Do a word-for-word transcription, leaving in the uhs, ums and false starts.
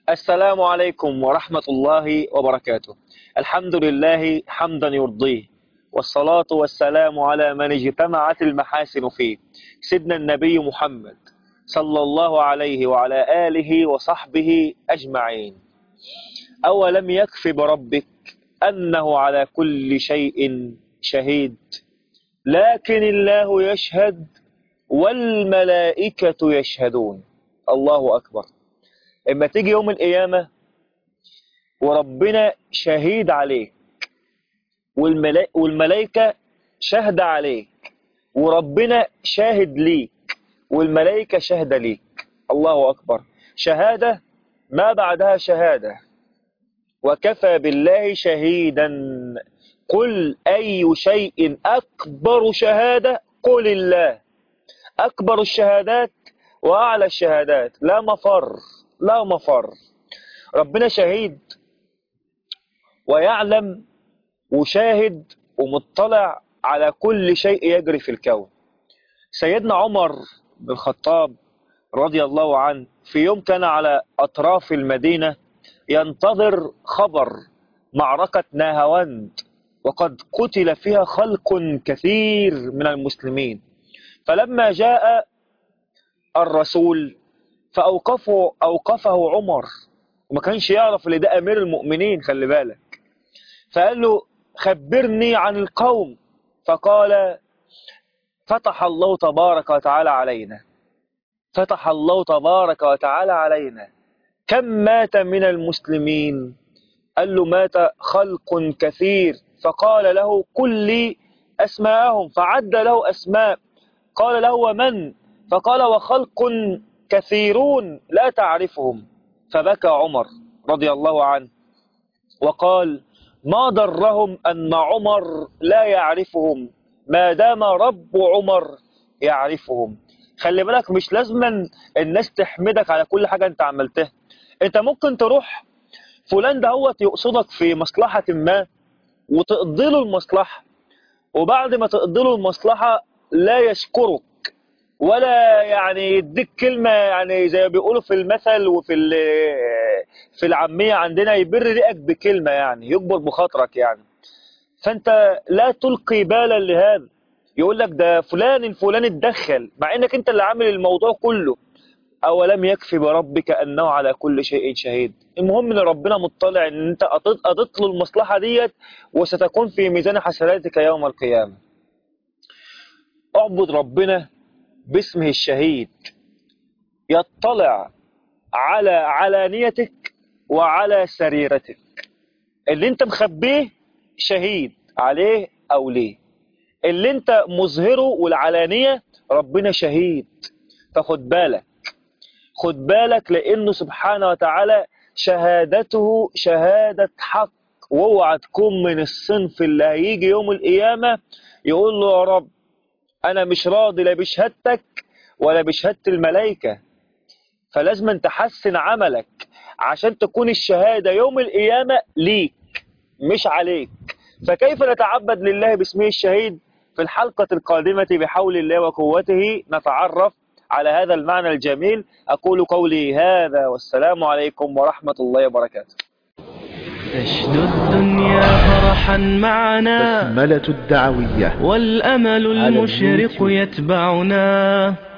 السلام عليكم ورحمة الله وبركاته. الحمد لله حمدا يرضيه، والصلاة والسلام على من اجتمعت المحاسن فيه، سيدنا النبي محمد صلى الله عليه وعلى آله وصحبه أجمعين. أولم يكف بربك أنه على كل شيء شهيد، لكن الله يشهد والملائكة يشهدون. الله أكبر. اما تيجي يوم القيامة وربنا شهيد عليك، والملا... والملائكة شاهدة عليك، وربنا شاهد ليك، والملائكة شاهدة ليك. الله أكبر. شهادة ما بعدها شهادة. وكفى بالله شهيدا قل أي شيء أكبر شهادة قل الله. أكبر الشهادات وأعلى الشهادات، لا مفر لا مفر. ربنا شهيد ويعلم وشاهد ومطلع على كل شيء يجري في الكون. سيدنا عمر بن الخطاب رضي الله عنه في يوم كان على أطراف المدينة ينتظر خبر معركة ناهاوند، وقد قتل فيها خلق كثير من المسلمين. فلما جاء الرسول فأوقفه أوقفه عمر، وما كانش يعرف اللي ده أمير المؤمنين، خلي بالك. فقال له خبرني عن القوم. فقال فتح الله تبارك وتعالى علينا فتح الله تبارك وتعالى علينا كم مات من المسلمين؟ قال له مات خلق كثير. فقال له قل لي أسماءهم، فعد له أسماء. قال له ومن؟ فقال وخلق كثيرون لا تعرفهم. فبكى عمر رضي الله عنه وقال ما ضرهم أن عمر لا يعرفهم ما دام رب عمر يعرفهم. خلي بالك، مش لازم الناس تحمدك على كل حاجة انت عملتها. انت ممكن تروح فلان ده هو يقصدك في مصلحة ما وتقضي له المصلحة، وبعد ما تقضي له المصلحة لا يشكرك ولا يعني يديك كلمة، يعني زي ما بيقولوا في المثل وفي في العامية عندنا يبر ريقك بكلمة، يعني يكبر بخاطرك يعني. فانت لا تلقي بالا لهذا. يقول لك ده فلان الفلاني اتدخل، مع انك انت اللي عامل الموضوع كله. اولم يكفي بربك انه على كل شيء شهيد. المهم ان ربنا مطلع ان انت قضيت له المصلحة ديت، وستكون في ميزان حسناتك يوم القيامة. اعبد ربنا باسمه الشهيد، يطلع على علانيتك وعلى سريرتك. اللي انت مخبيه شهيد عليه او ليه، اللي انت مظهره والعلانية ربنا شهيد. فخد بالك خد بالك لانه سبحانه وتعالى شهادته شهادة حق. واوعى تكون من الصنف اللي هيجي يوم القيامة يقول له يا رب انا مش راضي لا بشهادتك ولا بشهادة الملائكة. فلازم أن تحسن عملك عشان تكون الشهادة يوم القيامة ليك مش عليك. فكيف نتعبد لله باسمه الشهيد؟ في الحلقة القادمة بحول الله وقوته نتعرف على هذا المعنى الجميل. أقول قولي هذا والسلام عليكم ورحمة الله وبركاته. تشدو الدنيا فرحا معنا بسملة الدعوية والأمل المشرق يتبعنا.